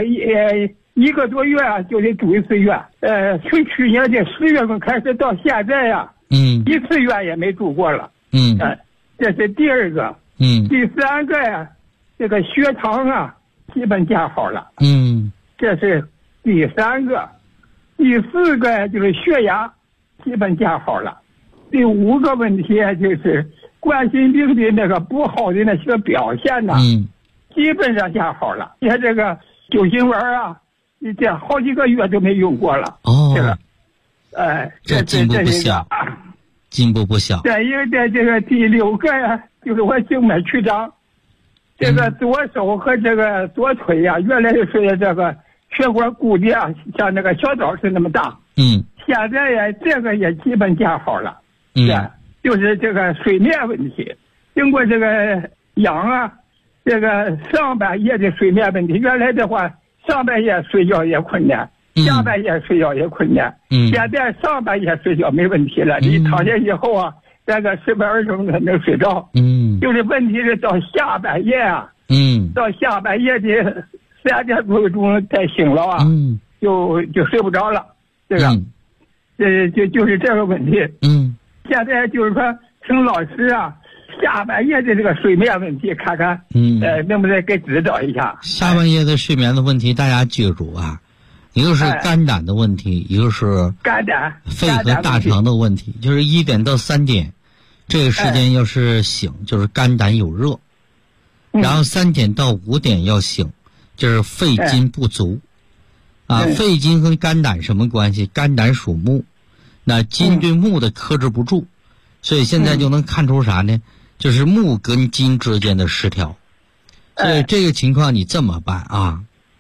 1个多月就得住1次院。从去年的10月份开始到现在呀，1次院也没住过了。这是第2个。第3个呀，这个血糖啊基本见好了。这是第3个。 第4个就是血压基本见好了。第5个问题就是冠心病的那个不好的那些表现呢，基本上见好了。你看这个酒精丸啊，这好几个月都没用过了。 哦， 这个， 这进步不小，进步不小。 对，因为在这个第6个呀，就是我静脉曲张，这个左手和这个左腿呀，原来是这个血管鼓的啊，像那个小枣是那么大。现在呀，这个也基本见好了。就是这个睡眠问题，经过这个养啊，这个上半夜的睡眠问题，原来的话上半夜睡觉也困难，下半夜睡觉也困难。现在上半夜睡觉没问题了，你躺下以后啊，这个10分20分钟能睡着。就是问题是到下半夜啊，到下半夜的3点多钟再醒了啊，就睡不着了。这个，就是这个问题。现在就是说，请老师啊，下半夜的这个睡眠问题，看看，能不能给指导一下？ 下半夜的睡眠的问题，大家记住啊，一个是肝胆的问题，一个是肝胆、 肺和大肠的问题。就是1点到3点，这个时间要是醒，就是肝胆有热；然后3点到5点要醒，就是肺金不足。肺金和肝胆什么关系？肝胆属木。那金对木的克制不住，所以现在就能看出啥呢？就是木跟金之间的失调。所以这个情况你这么办啊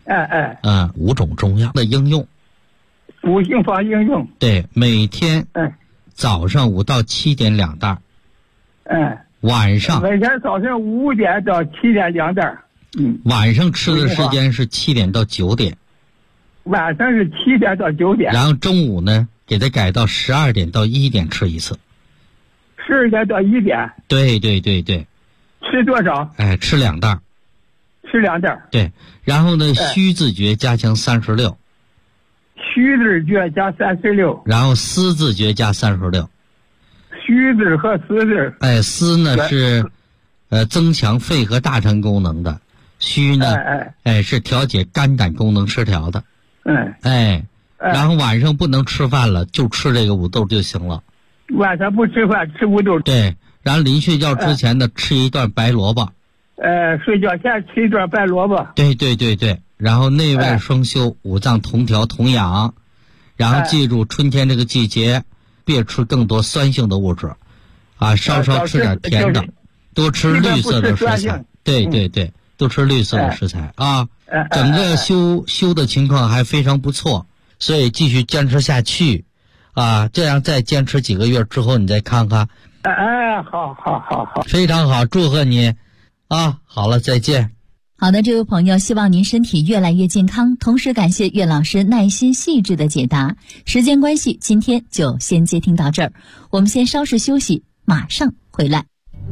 ？5种中药的应用 ，5性方应用。 对，每天早上5到7点2袋。晚上每天早上5点到7点2袋。 晚上吃的时间是7点到9点。 晚上是7点到9点。 然后中午呢？给它改到12点到1点吃一次 ，12点到1点。 对。 吃多少？ 吃2袋。 吃2袋。 对，然后呢，虚字诀加强36。 虚字诀加36。 然后思字诀加36。 虚字和思字。 思呢是增强肺和大肠功能的，虚呢是调节肝胆功能失调的。然后晚上不能吃饭了，就吃这个五豆就行了。 晚上不吃饭，吃五豆。 对，然后临睡觉之前呢，吃一段白萝卜。 睡觉前吃一段白萝卜。 对。然后内外双修，五脏同调同养。然后记住，春天这个季节，别吃更多酸性的物质，稍吃点甜的，多吃绿色的食材。对，多吃绿色的食材啊。整个修的情况还非常不错。所以继续坚持下去，这样再坚持几个月之后，你再看看。 好， 非常好，祝贺你，好了，再见。 好的，这位朋友，希望您身体越来越健康，同时感谢岳老师耐心细致的解答。时间关系，今天就先接听到这儿，我们先稍事休息，马上回来。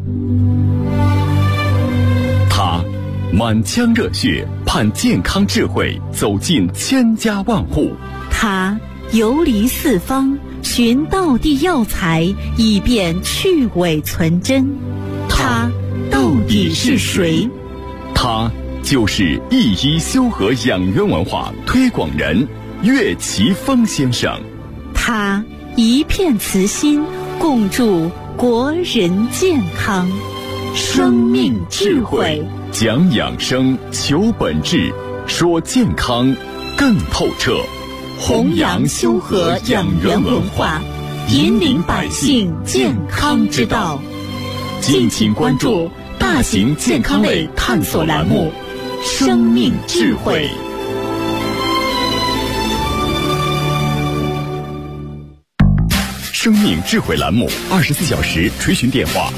他满腔热血，盼健康智慧走进千家万户。 他游离四方，寻道地药材，以便去伪存真。他到底是谁？ 他就是一医修和养元文化推广人岳奇峰先生。 他一片慈心，共筑国人健康。生命智慧， 讲养生，求本质，说健康更透彻。 弘扬修和养元文化，引领百姓健康之道。 敬请关注大型健康类探索栏目《生命智慧》。生命智慧栏目24小时垂询电话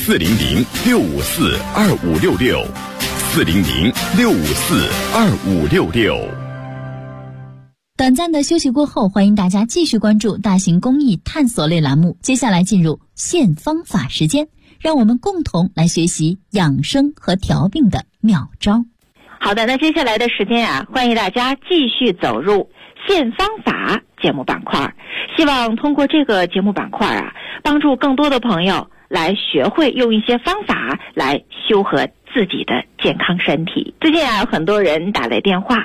：400-654-2566，400-654-2566。 短暂的休息过后，欢迎大家继续关注大型公益探索类栏目。接下来进入现方法时间，让我们共同来学习养生和调病的妙招。 好的，那接下来的时间啊，欢迎大家继续走入现方法节目板块，希望通过这个节目板块啊，帮助更多的朋友来学会用一些方法来修和自己的健康身体。最近啊，有很多人打来电话，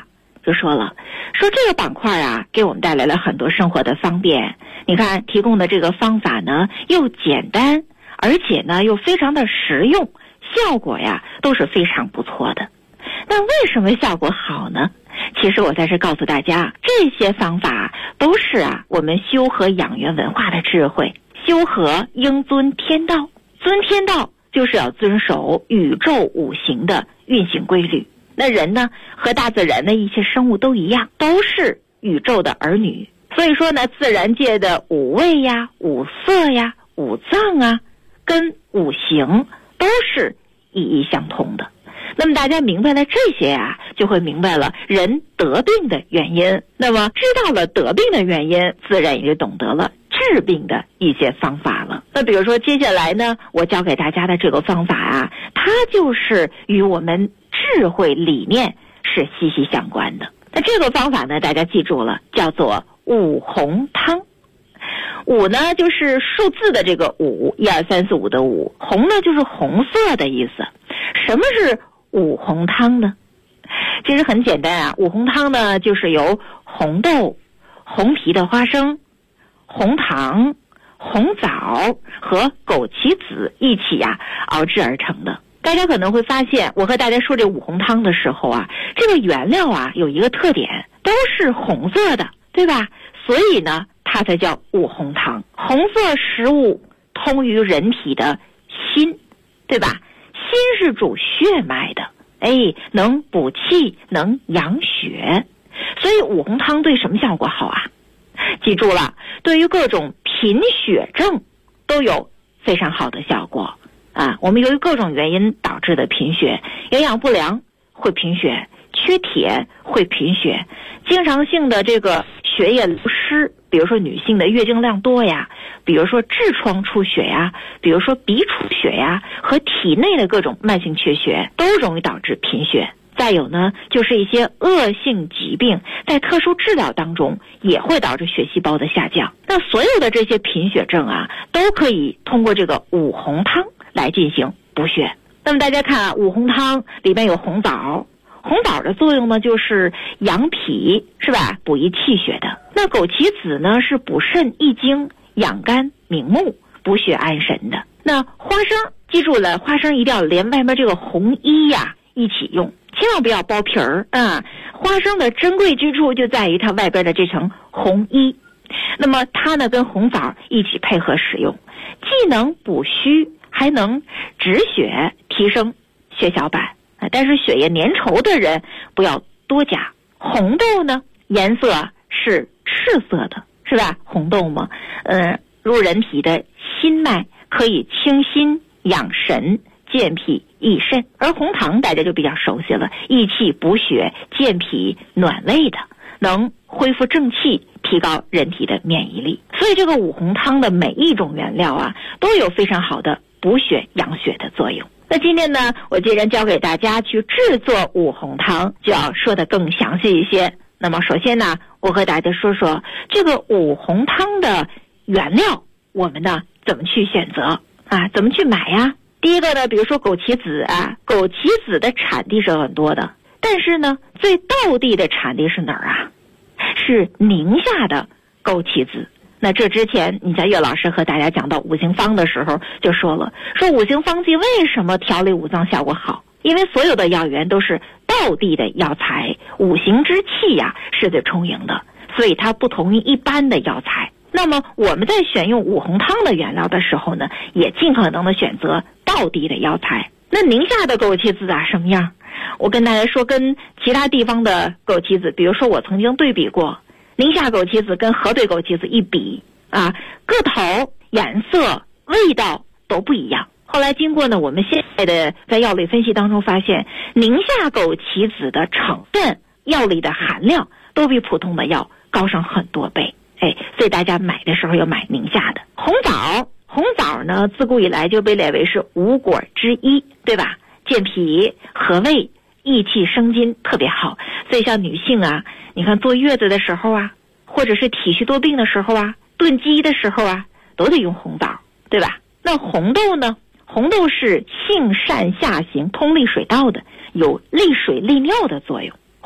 就说了，说这个板块啊，给我们带来了很多生活的方便。你看提供的这个方法呢，又简单，而且呢又非常的实用，效果呀都是非常不错的。那为什么效果好呢？其实我在这告诉大家，这些方法都是啊我们修和养元文化的智慧。修和应遵天道，遵天道就是要遵守宇宙五行的运行规律。那人呢，和大自然的一切生物都一样，都是宇宙的儿女。所以说呢，自然界的五味呀、五色呀、五脏啊，跟五行都是意义相通的。那么大家明白了这些啊，就会明白了人得病的原因。那么知道了得病的原因，自然也就懂得了治病的一些方法了。那比如说接下来呢，我教给大家的这个方法啊，它就是与我们智慧理念是息息相关的。那这个方法呢，大家记住了，叫做五红汤。五呢就是数字的这个五，1、2、3、4、5的五。红呢就是红色的意思。什么是五红汤呢？其实很简单啊，五红汤呢就是由红豆、红皮的花生、红糖、红枣和枸杞子一起熬制而成的。大家可能会发现，我和大家说这五红汤的时候啊，这个原料啊有一个特点，都是红色的，对吧？所以呢，它才叫五红汤。红色食物通于人体的心，对吧？心是主血脉的，能补气，能养血。所以五红汤对什么效果好啊？记住了，对于各种贫血症都有非常好的效果啊。我们由于各种原因导致的贫血，营养不良会贫血，缺铁会贫血，经常性的这个血液流失，比如说女性的月经量多呀，比如说痔疮出血呀，比如说鼻出血呀，和体内的各种慢性缺血都容易导致贫血。再有呢，就是一些恶性疾病在特殊治疗当中也会导致血细胞的下降。那所有的这些贫血症啊，都可以通过这个五红汤来进行补血。那么大家看啊，五红汤里面有红枣，红枣的作用呢就是养脾，是吧？补益气血的。那枸杞子呢是补肾益精、养肝明目、补血安神的。那花生，记住了，花生一定要连外面这个红衣呀一起用，千万不要剥皮儿啊！花生的珍贵之处就在于它外边的这层红衣。那么它呢跟红枣一起配合使用，既能补虚，还能止血，提升血小板。但是血液粘稠的人不要多加。红豆呢颜色是赤色的，是吧？红豆嘛，入人体的心脉，可以清心养神、健脾益肾。而红糖大家就比较熟悉了，益气补血、健脾暖胃的，能恢复正气，提高人体的免疫力。所以这个五红汤的每一种原料啊，都有非常好的补血养血的作用。那今天呢，我既然教给大家去制作五红汤，就要说得更详细一些。那么首先呢，我和大家说说这个五红汤的原料，我们呢怎么去选择啊？怎么去买呀？第一个呢，比如说枸杞子啊，枸杞子的产地是很多的，但是呢，最道地的产地是哪儿啊？是宁夏的枸杞子。那这之前你像岳老师和大家讲到五行方的时候就说了，说五行方剂为什么调理五脏效果好？因为所有的药源都是道地的药材，五行之气呀是最充盈的，所以它不同于一般的药材。那么我们在选用五红汤的原料的时候呢，也尽可能的选择道地的药材。那宁夏的枸杞子啊什么样？我跟大家说，跟其他地方的枸杞子，比如说我曾经对比过宁夏枸杞子跟河北枸杞子一比啊，个头、颜色、味道都不一样。后来经过呢我们现在的在药理分析当中发现，宁夏枸杞子的成分、药理的含量都比普通的药高上很多倍。所以大家买的时候要买宁夏的。红枣呢自古以来就被列为是五果之一，对吧？健脾和胃、益气生津特别好。所以像女性啊，你看坐月子的时候啊，或者是体虚多病的时候啊，炖鸡的时候啊，都得用红枣，对吧？那红豆呢？红豆是性善下行，通利水道的，有利水利尿的作用。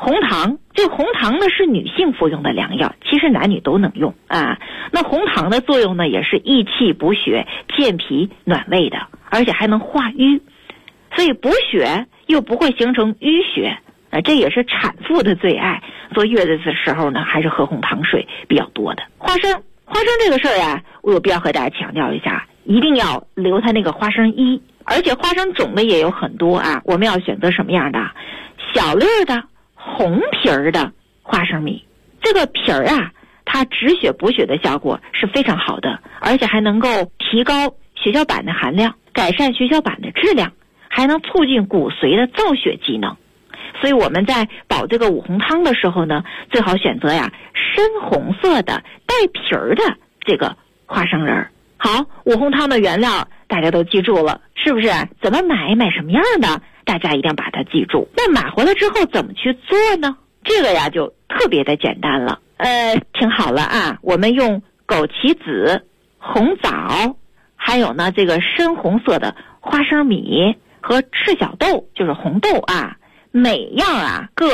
红糖，这红糖呢是女性服用的良药，其实男女都能用啊。那红糖的作用呢也是益气补血、健脾暖胃的，而且还能化瘀，所以补血又不会形成淤血，这也是产妇的最爱。坐月子的时候呢，还是喝红糖水比较多的。花生这个事儿啊，我有必要和大家强调一下，一定要留它那个花生衣，而且花生种类也有很多啊，我们要选择什么样的？小粒儿的红皮儿的花生米，这个皮儿啊，它止血补血的效果是非常好的，而且还能够提高血小板的含量，改善血小板的质量，还能促进骨髓的造血机能。所以我们在煲这个五红汤的时候呢，最好选择呀深红色的带皮儿的这个花生仁儿。好，五红汤的原料大家都记住了，是不是？怎么买什么样的，大家一定要把它记住。那买回来之后怎么去做呢？这个呀就特别的简单了。听好了啊，我们用枸杞子、红枣，还有呢这个深红色的花生米和赤小豆，就是红豆啊，每样啊各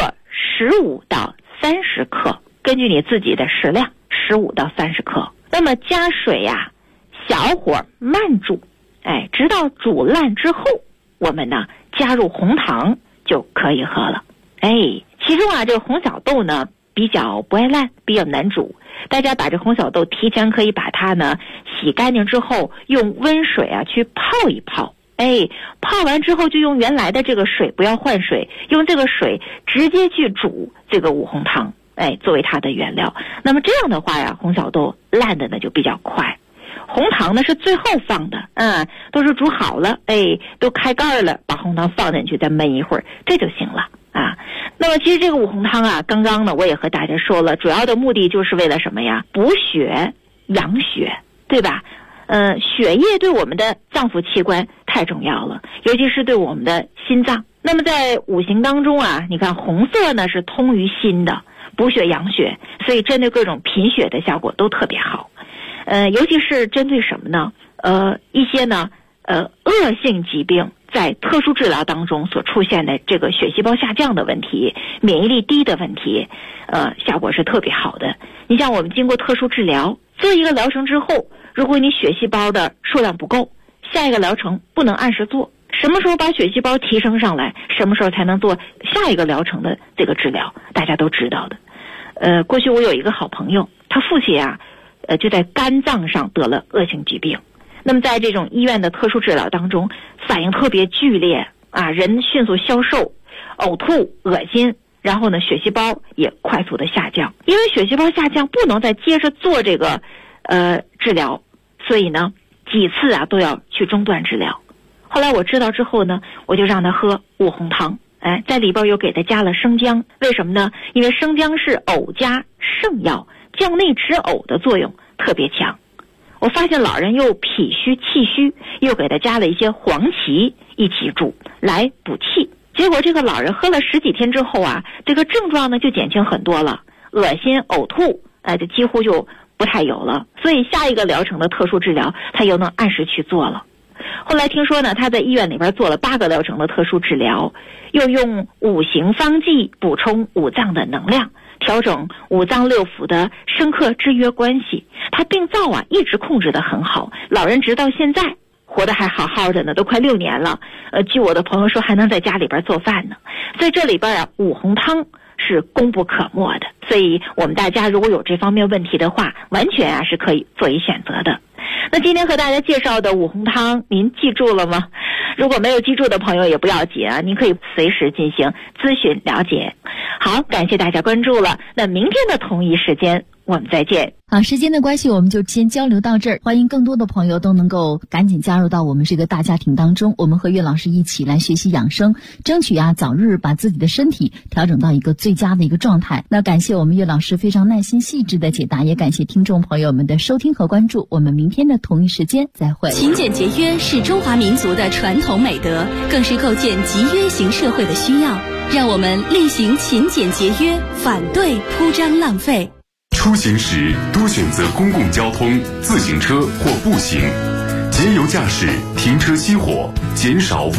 15到30克，根据你自己的食量，15到30克。那么加水呀，小火慢煮，直到煮烂之后，我们呢加入红糖就可以喝了。其中啊这个红小豆呢比较不爱烂，比较难煮。大家把这红小豆提前可以把它呢洗干净之后，用温水啊去泡一泡。泡完之后就用原来的这个水，不要换水，用这个水直接去煮这个五红汤，作为它的原料。那么这样的话呀，红小豆烂的呢就比较快。红糖呢是最后放的，都是煮好了，都开盖了，把红糖放进去再焖一会儿，这就行了啊。那么其实这个五红汤啊，刚刚呢我也和大家说了，主要的目的就是为了什么呀？补血养血，对吧？血液对我们的脏腑器官太重要了，尤其是对我们的心脏。那么在五行当中啊，你看红色呢是通于心的，补血养血，所以针对各种贫血的效果都特别好。尤其是针对什么呢？一些呢恶性疾病在特殊治疗当中所出现的这个血细胞下降的问题、免疫力低的问题，效果是特别好的。你像我们经过特殊治疗，做一个疗程之后，如果你血细胞的数量不够，下一个疗程不能按时做。什么时候把血细胞提升上来，什么时候才能做下一个疗程的这个治疗，大家都知道的。过去我有一个好朋友，他父亲啊就在肝脏上得了恶性疾病。那么在这种医院的特殊治疗当中，反应特别剧烈啊，人迅速消瘦、呕吐、恶心，然后呢血细胞也快速的下降。因为血细胞下降不能再接着做这个治疗，所以呢几次啊都要去中断治疗。后来我知道之后呢，我就让他喝五红汤，在里边又给他加了生姜。为什么呢？因为生姜是呕加圣药，降内止呕的作用特别强。我发现老人又脾虚气虚，又给他加了一些黄芪一起煮来补气。结果这个老人喝了10几天之后啊，这个症状呢就减轻很多了，恶心呕吐就几乎就不太有了。所以下一个疗程的特殊治疗他又能按时去做了。后来听说呢，他在医院里边做了8个疗程的特殊治疗，又用五行方剂补充五脏的能量，调整五脏六腑的生克制约关系，他病灶啊一直控制得很好，老人直到现在活得还好好的呢，都快6年了。据我的朋友说，还能在家里边做饭呢。所以这里边啊，五红汤是功不可没的。所以我们大家如果有这方面问题的话，完全啊是可以做一选择的。那今天和大家介绍的五红汤，您记住了吗？如果没有记住的朋友也不要紧啊，您可以随时进行咨询了解。好，感谢大家关注了。那明天的同一时间我们再见。 好，时间的关系我们就先交流到这儿，欢迎更多的朋友都能够赶紧加入到我们这个大家庭当中，我们和岳老师一起来学习养生，争取早日把自己的身体调整到一个最佳的一个状态。那感谢我们岳老师非常耐心细致的解答，也感谢听众朋友们的收听和关注，我们明天的同一时间再会。 勤俭节约是中华民族的传统美德，更是构建集约型社会的需要。让我们厉行勤俭节约，反对铺张浪费。 出行时多选择公共交通、自行车或步行，节油驾驶，停车熄火，减少